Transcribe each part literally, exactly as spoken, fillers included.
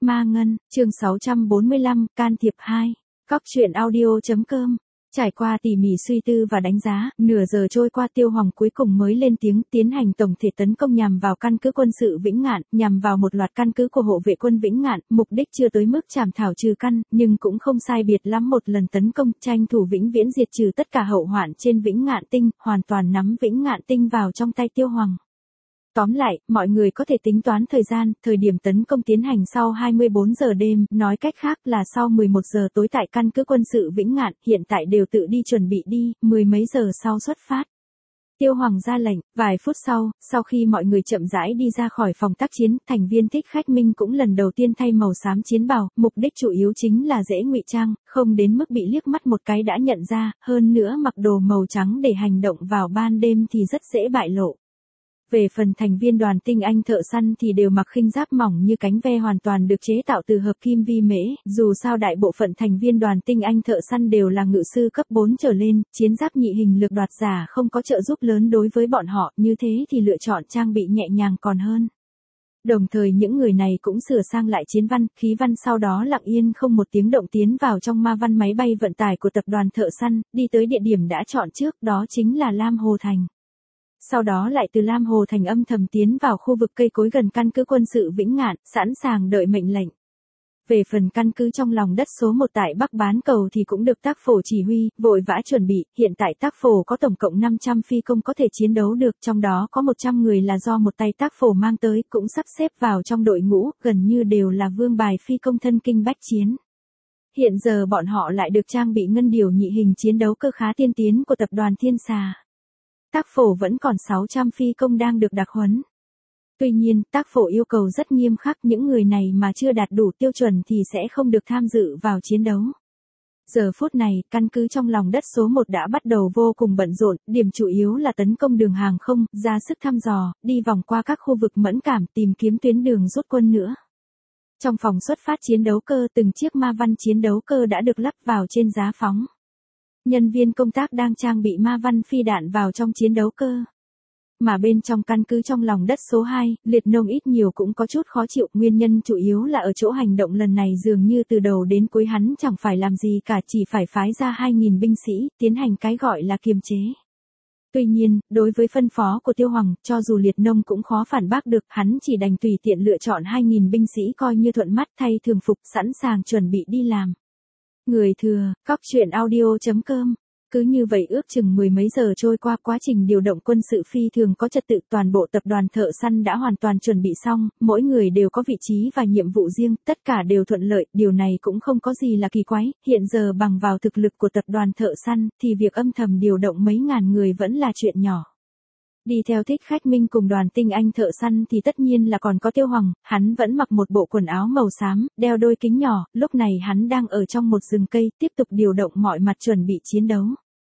Ma Ngân, chương sáu trăm bốn mươi lăm, can thiệp hai. Cóc truyện audio.com. Trải qua tỉ mỉ suy tư và đánh giá, nửa giờ trôi qua Tiêu Hoàng cuối cùng mới lên tiếng tiến hành tổng thể tấn công nhằm vào căn cứ quân sự Vĩnh Ngạn, nhằm vào một loạt căn cứ của hộ vệ quân Vĩnh Ngạn, mục đích chưa tới mức trảm thảo trừ căn, nhưng cũng không sai biệt lắm một lần tấn công, tranh thủ vĩnh viễn diệt trừ tất cả hậu hoạn trên Vĩnh Ngạn Tinh, hoàn toàn nắm Vĩnh Ngạn Tinh vào trong tay Tiêu Hoàng. Tóm lại, mọi người có thể tính toán thời gian, thời điểm tấn công tiến hành sau hai mươi bốn giờ đêm, nói cách khác là sau mười một giờ tối tại căn cứ quân sự Vĩnh Ngạn, hiện tại đều tự đi chuẩn bị đi, mười mấy giờ sau xuất phát. Tiêu Hoàng ra lệnh, vài phút sau, sau khi mọi người chậm rãi đi ra khỏi phòng tác chiến, thành viên Thích Khách Minh cũng lần đầu tiên thay màu xám chiến bào, mục đích chủ yếu chính là dễ ngụy trang, không đến mức bị liếc mắt một cái đã nhận ra, hơn nữa mặc đồ màu trắng để hành động vào ban đêm thì rất dễ bại lộ. Về phần thành viên đoàn tinh anh thợ săn thì đều mặc khinh giáp mỏng như cánh ve hoàn toàn được chế tạo từ hợp kim vi mễ, dù sao đại bộ phận thành viên đoàn tinh anh thợ săn đều là ngự sư cấp bốn trở lên, chiến giáp nhị hình lực đoạt giả không có trợ giúp lớn đối với bọn họ, như thế thì lựa chọn trang bị nhẹ nhàng còn hơn. Đồng thời những người này cũng sửa sang lại chiến văn, khí văn sau đó lặng yên không một tiếng động tiến vào trong ma văn máy bay vận tải của tập đoàn thợ săn, đi tới địa điểm đã chọn trước, đó chính là Lam Hồ Thành. Sau đó lại từ Lam Hồ Thành âm thầm tiến vào khu vực cây cối gần căn cứ quân sự Vĩnh Ngạn, sẵn sàng đợi mệnh lệnh. Về phần căn cứ trong lòng đất số một tại Bắc Bán Cầu thì cũng được Tác Phổ chỉ huy, vội vã chuẩn bị, hiện tại Tác Phổ có tổng cộng năm trăm phi công có thể chiến đấu được, trong đó có một trăm người là do một tay Tác Phổ mang tới, cũng sắp xếp vào trong đội ngũ, gần như đều là vương bài phi công thân kinh bách chiến. Hiện giờ bọn họ lại được trang bị ngân điểu nhị hình chiến đấu cơ khá tiên tiến của tập đoàn Thiên Xà. Tác Phổ vẫn còn sáu trăm phi công đang được đặc huấn. Tuy nhiên, Tác Phổ yêu cầu rất nghiêm khắc, những người này mà chưa đạt đủ tiêu chuẩn thì sẽ không được tham dự vào chiến đấu. Giờ phút này, căn cứ trong lòng đất số một đã bắt đầu vô cùng bận rộn, điểm chủ yếu là tấn công đường hàng không, ra sức thăm dò, đi vòng qua các khu vực mẫn cảm, tìm kiếm tuyến đường rút quân nữa. Trong phòng xuất phát chiến đấu cơ, từng chiếc ma văn chiến đấu cơ đã được lắp vào trên giá phóng. Nhân viên công tác đang trang bị ma văn phi đạn vào trong chiến đấu cơ. Mà bên trong căn cứ trong lòng đất số hai, Liệt Nông ít nhiều cũng có chút khó chịu, nguyên nhân chủ yếu là ở chỗ hành động lần này dường như từ đầu đến cuối hắn chẳng phải làm gì cả, chỉ phải phái ra hai nghìn binh sĩ, tiến hành cái gọi là kiềm chế. Tuy nhiên, đối với phân phó của Tiêu Hoàng, cho dù Liệt Nông cũng khó phản bác được, hắn chỉ đành tùy tiện lựa chọn hai nghìn binh sĩ coi như thuận mắt, thay thường phục, sẵn sàng chuẩn bị đi làm. Người thừa, cóc truyện audio.com. Cứ như vậy ước chừng mười mấy giờ trôi qua, quá trình điều động quân sự phi thường có trật tự, toàn bộ tập đoàn thợ săn đã hoàn toàn chuẩn bị xong, mỗi người đều có vị trí và nhiệm vụ riêng, tất cả đều thuận lợi, điều này cũng không có gì là kỳ quái, hiện giờ bằng vào thực lực của tập đoàn thợ săn, thì việc âm thầm điều động mấy ngàn người vẫn là chuyện nhỏ. Đi theo Thích Khách Minh cùng đoàn tinh anh thợ săn thì tất nhiên là còn có Tiêu Hoàng, hắn vẫn mặc một bộ quần áo màu xám, đeo đôi kính nhỏ, lúc này hắn đang ở trong một rừng cây, tiếp tục điều động mọi mặt chuẩn bị chiến đấu.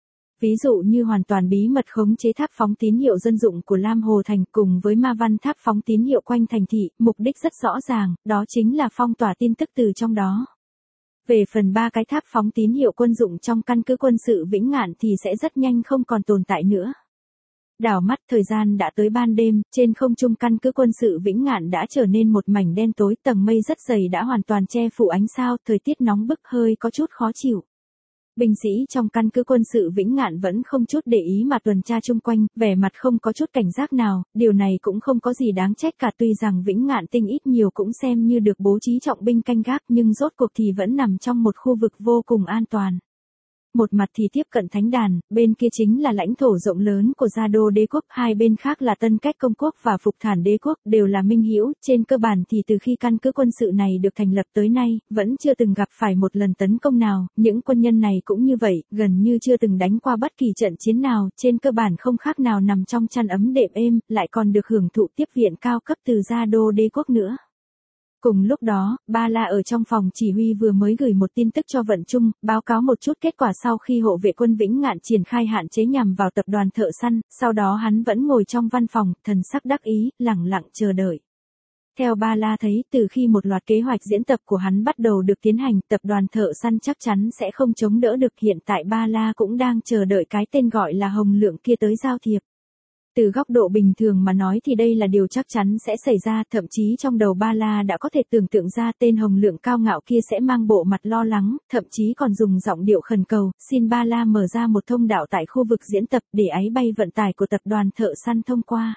Ví dụ như hoàn toàn bí mật khống chế tháp phóng tín hiệu dân dụng của Lam Hồ Thành cùng với ma văn tháp phóng tín hiệu quanh thành thị, mục đích rất rõ ràng, đó chính là phong tỏa tin tức từ trong đó. Về phần ba cái tháp phóng tín hiệu quân dụng trong căn cứ quân sự Vĩnh Ngạn thì sẽ rất nhanh không còn tồn tại nữa. Đảo mắt thời gian đã tới ban đêm, trên không trung căn cứ quân sự Vĩnh Ngạn đã trở nên một mảnh đen tối, tầng mây rất dày đã hoàn toàn che phủ ánh sao, thời tiết nóng bức hơi có chút khó chịu. Binh sĩ trong căn cứ quân sự Vĩnh Ngạn vẫn không chút để ý mà tuần tra chung quanh, vẻ mặt không có chút cảnh giác nào, điều này cũng không có gì đáng trách cả, tuy rằng Vĩnh Ngạn Tinh ít nhiều cũng xem như được bố trí trọng binh canh gác nhưng rốt cuộc thì vẫn nằm trong một khu vực vô cùng an toàn. Một mặt thì tiếp cận thánh đàn, bên kia chính là lãnh thổ rộng lớn của Gia Đô đế quốc, hai bên khác là Tân Cách Công quốc và Phục Thản đế quốc, đều là minh hữu, trên cơ bản thì từ khi căn cứ quân sự này được thành lập tới nay, vẫn chưa từng gặp phải một lần tấn công nào, những quân nhân này cũng như vậy, gần như chưa từng đánh qua bất kỳ trận chiến nào, trên cơ bản không khác nào nằm trong chăn ấm đệm êm, lại còn được hưởng thụ tiếp viện cao cấp từ Gia Đô đế quốc nữa. Cùng lúc đó, Ba La ở trong phòng chỉ huy vừa mới gửi một tin tức cho Vận Trung, báo cáo một chút kết quả sau khi hộ vệ quân Vĩnh Ngạn triển khai hạn chế nhằm vào tập đoàn thợ săn, sau đó hắn vẫn ngồi trong văn phòng, thần sắc đắc ý, lẳng lặng chờ đợi. Theo Ba La thấy, từ khi một loạt kế hoạch diễn tập của hắn bắt đầu được tiến hành, tập đoàn thợ săn chắc chắn sẽ không chống đỡ được, hiện tại Ba La cũng đang chờ đợi cái tên gọi là Hồng Lượng kia tới giao thiệp. Từ góc độ bình thường mà nói thì đây là điều chắc chắn sẽ xảy ra, thậm chí trong đầu Ba La đã có thể tưởng tượng ra tên Hồng Lượng cao ngạo kia sẽ mang bộ mặt lo lắng, thậm chí còn dùng giọng điệu khẩn cầu, xin Ba La mở ra một thông đạo tại khu vực diễn tập để áy bay vận tải của tập đoàn thợ săn thông qua.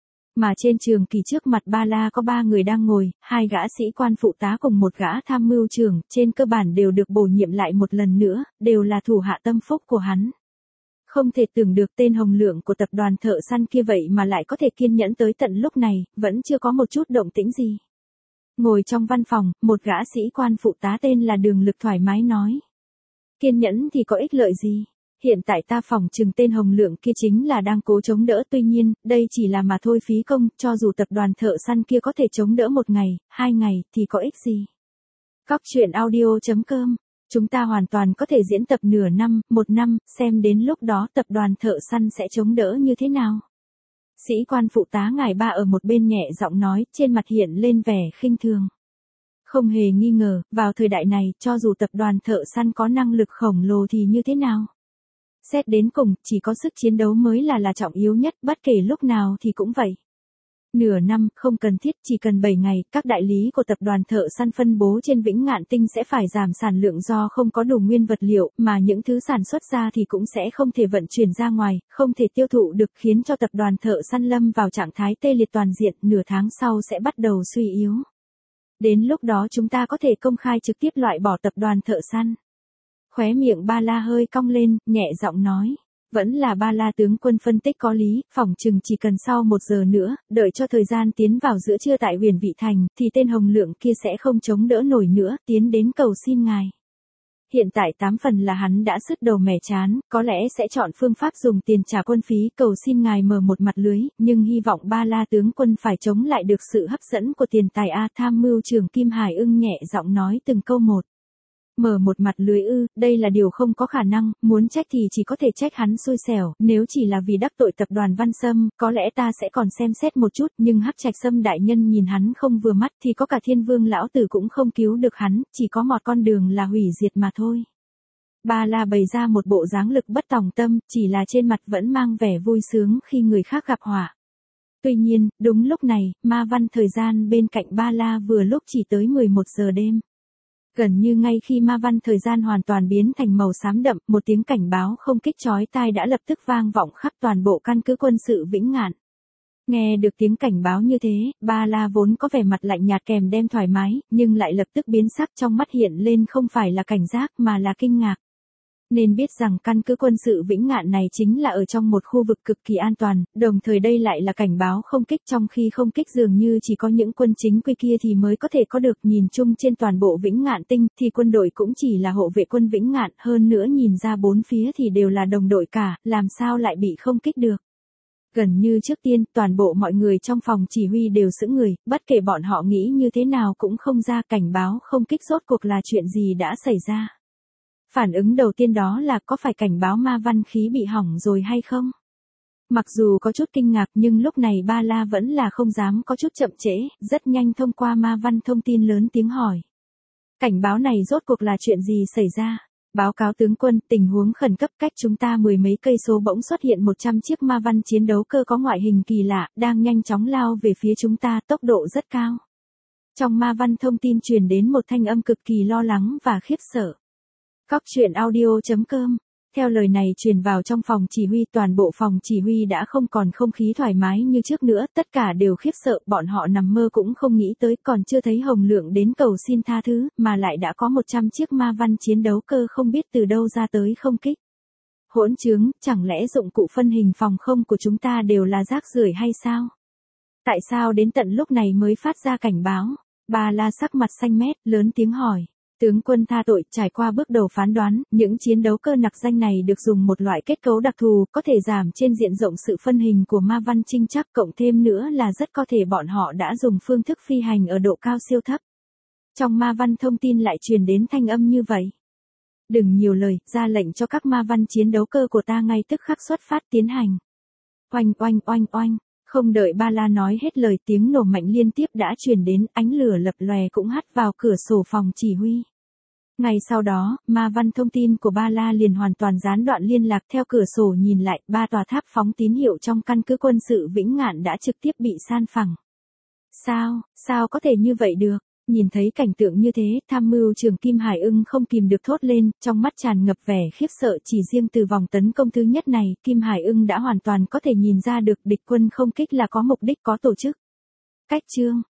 Mà trên trường kỳ trước mặt Ba La có ba người đang ngồi, hai gã sĩ quan phụ tá cùng một gã tham mưu trưởng, trên cơ bản đều được bổ nhiệm lại một lần nữa, đều là thủ hạ tâm phúc của hắn. Không thể tưởng được tên Hồng Lượng của tập đoàn thợ săn kia vậy mà lại có thể kiên nhẫn tới tận lúc này, vẫn chưa có một chút động tĩnh gì. Ngồi trong văn phòng, một gã sĩ quan phụ tá tên là Đường Lực thoải mái nói. Kiên nhẫn thì có ích lợi gì? Hiện tại ta phỏng chừng tên Hồng Lượng kia chính là đang cố chống đỡ, tuy nhiên, đây chỉ là mà thôi phí công, cho dù tập đoàn thợ săn kia có thể chống đỡ một ngày, hai ngày, thì có ích gì? Cóc truyện audio chấm com. Chúng ta hoàn toàn có thể diễn tập nửa năm, một năm, xem đến lúc đó tập đoàn thợ săn sẽ chống đỡ như thế nào. Sĩ quan phụ tá ngài Ba ở một bên nhẹ giọng nói, trên mặt hiện lên vẻ khinh thường. Không hề nghi ngờ, vào thời đại này, cho dù tập đoàn thợ săn có năng lực khổng lồ thì như thế nào? Xét đến cùng, chỉ có sức chiến đấu mới là là trọng yếu nhất, bất kể lúc nào thì cũng vậy. Nửa năm, không cần thiết, chỉ cần bảy ngày, các đại lý của tập đoàn thợ săn phân bố trên Vĩnh Ngạn Tinh sẽ phải giảm sản lượng do không có đủ nguyên vật liệu, mà những thứ sản xuất ra thì cũng sẽ không thể vận chuyển ra ngoài, không thể tiêu thụ được, khiến cho tập đoàn thợ săn lâm vào trạng thái tê liệt toàn diện, nửa tháng sau sẽ bắt đầu suy yếu. Đến lúc đó chúng ta có thể công khai trực tiếp loại bỏ tập đoàn thợ săn. Khóe miệng Ba La hơi cong lên, nhẹ giọng nói. Vẫn là Ba La tướng quân phân tích có lý, phỏng chừng chỉ cần sau một giờ nữa, đợi cho thời gian tiến vào giữa trưa tại Huyền Vị Thành, thì tên Hồng Lượng kia sẽ không chống đỡ nổi nữa, tiến đến cầu xin ngài. Hiện tại tám phần là hắn đã sứt đầu mẻ chán, có lẽ sẽ chọn phương pháp dùng tiền trả quân phí cầu xin ngài mở một mặt lưới, nhưng hy vọng Ba La tướng quân phải chống lại được sự hấp dẫn của tiền tài a. Tham mưu trưởng Kim Hải Ưng nhẹ giọng nói từng câu một. Mở một mặt lưới ư, đây là điều không có khả năng, muốn trách thì chỉ có thể trách hắn xui xẻo, nếu chỉ là vì đắc tội tập đoàn Văn Sâm, có lẽ ta sẽ còn xem xét một chút, nhưng Hắc Trạch Sâm đại nhân nhìn hắn không vừa mắt thì có cả Thiên Vương lão tử cũng không cứu được hắn, chỉ có một con đường là hủy diệt mà thôi. Ba La bày ra một bộ dáng lực bất tòng tâm, chỉ là trên mặt vẫn mang vẻ vui sướng khi người khác gặp họa. Tuy nhiên, đúng lúc này, ma văn thời gian bên cạnh Ba La vừa lúc chỉ tới mười một giờ đêm. Gần như ngay khi ma văn thời gian hoàn toàn biến thành màu xám đậm, một tiếng cảnh báo không kích chói tai đã lập tức vang vọng khắp toàn bộ căn cứ quân sự Vĩnh Ngạn. Nghe được tiếng cảnh báo như thế, Ba La vốn có vẻ mặt lạnh nhạt kèm đem thoải mái, nhưng lại lập tức biến sắc, trong mắt hiện lên không phải là cảnh giác mà là kinh ngạc. Nên biết rằng căn cứ quân sự Vĩnh Ngạn này chính là ở trong một khu vực cực kỳ an toàn, đồng thời đây lại là cảnh báo không kích, trong khi không kích dường như chỉ có những quân chính quy kia thì mới có thể có được. Nhìn chung trên toàn bộ Vĩnh Ngạn Tinh thì quân đội cũng chỉ là hộ vệ quân Vĩnh Ngạn, hơn nữa nhìn ra bốn phía thì đều là đồng đội cả, làm sao lại bị không kích được. Gần như trước tiên, toàn bộ mọi người trong phòng chỉ huy đều sững người, bất kể bọn họ nghĩ như thế nào cũng không ra cảnh báo không kích rốt cuộc là chuyện gì đã xảy ra. Phản ứng đầu tiên đó là có phải cảnh báo ma văn khí bị hỏng rồi hay không? Mặc dù có chút kinh ngạc nhưng lúc này Ba La vẫn là không dám có chút chậm trễ, rất nhanh thông qua ma văn thông tin lớn tiếng hỏi. Cảnh báo này rốt cuộc là chuyện gì xảy ra? Báo cáo tướng quân, tình huống khẩn cấp, cách chúng ta mười mấy cây số bỗng xuất hiện một trăm chiếc ma văn chiến đấu cơ có ngoại hình kỳ lạ, đang nhanh chóng lao về phía chúng ta, tốc độ rất cao. Trong ma văn thông tin truyền đến một thanh âm cực kỳ lo lắng và khiếp sợ. Cóc truyện audio chấm com. Theo lời này truyền vào trong phòng chỉ huy, toàn bộ phòng chỉ huy đã không còn không khí thoải mái như trước nữa, tất cả đều khiếp sợ, bọn họ nằm mơ cũng không nghĩ tới, còn chưa thấy Hồng Lượng đến cầu xin tha thứ, mà lại đã có một trăm chiếc ma văn chiến đấu cơ không biết từ đâu ra tới không kích. Hỗn trướng, chẳng lẽ dụng cụ phân hình phòng không của chúng ta đều là rác rưởi hay sao? Tại sao đến tận lúc này mới phát ra cảnh báo? Ba La sắc mặt xanh mét, lớn tiếng hỏi. Tướng quân tha tội, trải qua bước đầu phán đoán, những chiến đấu cơ nặc danh này được dùng một loại kết cấu đặc thù, có thể giảm trên diện rộng sự phân hình của ma văn trinh chắc, cộng thêm nữa là rất có thể bọn họ đã dùng phương thức phi hành ở độ cao siêu thấp. Trong ma văn thông tin lại truyền đến thanh âm như vậy. Đừng nhiều lời, ra lệnh cho các ma văn chiến đấu cơ của ta ngay tức khắc xuất phát tiến hành. Oanh oanh oanh oanh. Không đợi Ba La nói hết lời, tiếng nổ mạnh liên tiếp đã truyền đến, ánh lửa lập lòe cũng hắt vào cửa sổ phòng chỉ huy. Ngay sau đó, ma văn thông tin của Ba La liền hoàn toàn gián đoạn liên lạc. Theo cửa sổ nhìn lại, ba tòa tháp phóng tín hiệu trong căn cứ quân sự Vĩnh Ngạn đã trực tiếp bị san phẳng. Sao, sao có thể như vậy được? Nhìn thấy cảnh tượng như thế, tham mưu trưởng Kim Hải Ưng không kìm được thốt lên, trong mắt tràn ngập vẻ khiếp sợ. Chỉ riêng từ vòng tấn công thứ nhất này, Kim Hải Ưng đã hoàn toàn có thể nhìn ra được địch quân không kích là có mục đích có tổ chức. Cách chương